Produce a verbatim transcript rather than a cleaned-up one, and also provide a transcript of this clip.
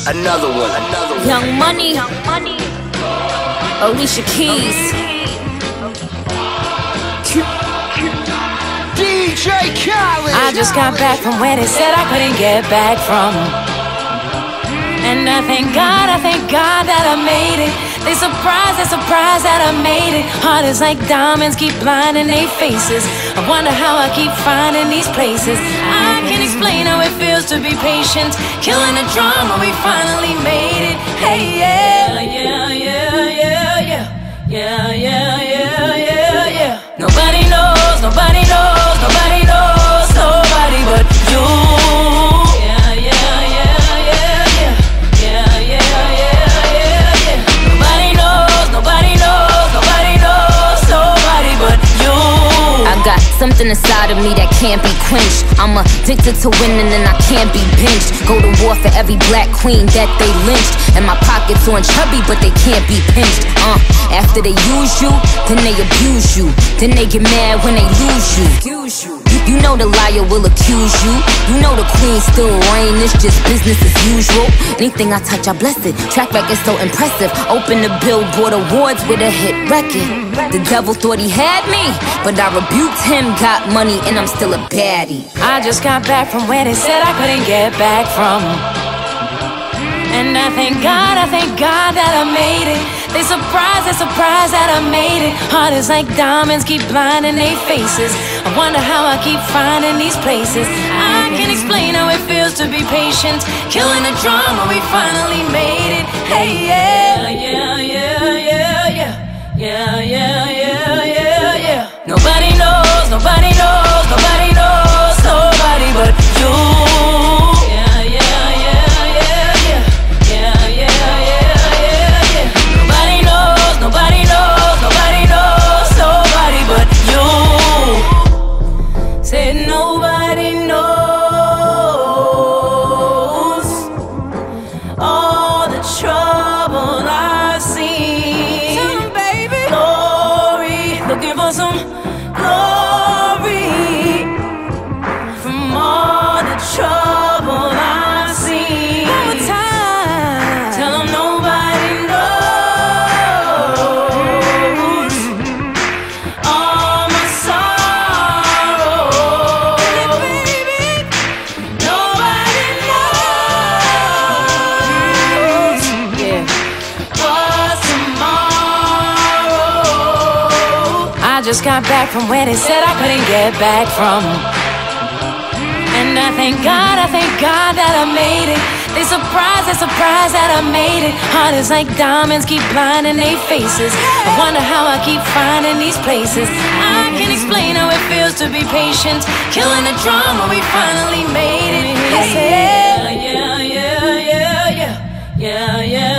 Another one, another one. Young Money, Alicia Keys. D J Khaled. I just got back from where they said I couldn't get back from. And I thank God, I thank God that I made it. They surprised, they surprised that I made it. Heart is like diamonds, keep blinding their faces. I wonder how I keep finding these places. I can't explain how it feels to be patient. Killing the drama, we finally made it. Hey, yeah, yeah, yeah, yeah, yeah. Yeah, yeah, yeah, yeah, yeah. Nobody knows, nobody knows, nobody knows, nobody but you. Yeah, yeah, yeah, yeah, yeah. Yeah, yeah, yeah, yeah, yeah. Nobody knows, nobody knows, nobody knows, nobody but you. I got something inside of me that can't be quenched. I'm addicted to winning and I can't be pinched. Go to war for every black queen that they lynched. And my pockets on chubby, but they can't be pinched. Uh, after they use you, then they abuse you. Then they get mad when they lose you. You, you know the liar will accuse you. You know the queen still reign, it's just business as usual. Anything I touch, I bless it. Track record so impressive. Open the Billboard Awards with a hit record. The devil thought he had me, but I rebuked him. Got money and I'm still a baddie. I just got back from where they said I couldn't get back from. And I thank God, I thank God that I made it. They surprised, they surprised that I made it. Heart is like diamonds, keep blinding their faces. I wonder how I keep finding these places. I can't explain how it feels to be patient. Killing the drama, we finally made it. Hey, yeah, yeah, yeah, yeah, yeah. Yeah, yeah, yeah, yeah, yeah. Nobody knows, nobody knows, nobody knows, nobody but you. Yeah, yeah, yeah, yeah, yeah. Yeah, yeah, yeah, yeah, yeah. Nobody knows, nobody knows, nobody knows, nobody but you. Said nobody knows all the trouble I've seen. Tell them, baby. Glory, looking for some glory from all the trouble I've seen. One more time. Tell them nobody knows all my sorrow. Baby, nobody knows. Yeah. What's tomorrow? I just got back from where they said I couldn't get back from. And I thank God, I thank God that I made it. They surprised, they surprised that I made it. Heart is like diamonds, keep blinding their faces. I wonder how I keep finding these places. I can't explain how it feels to be patient. Killing the drama, we finally made it. Yeah, yeah, yeah, yeah, yeah, yeah, yeah.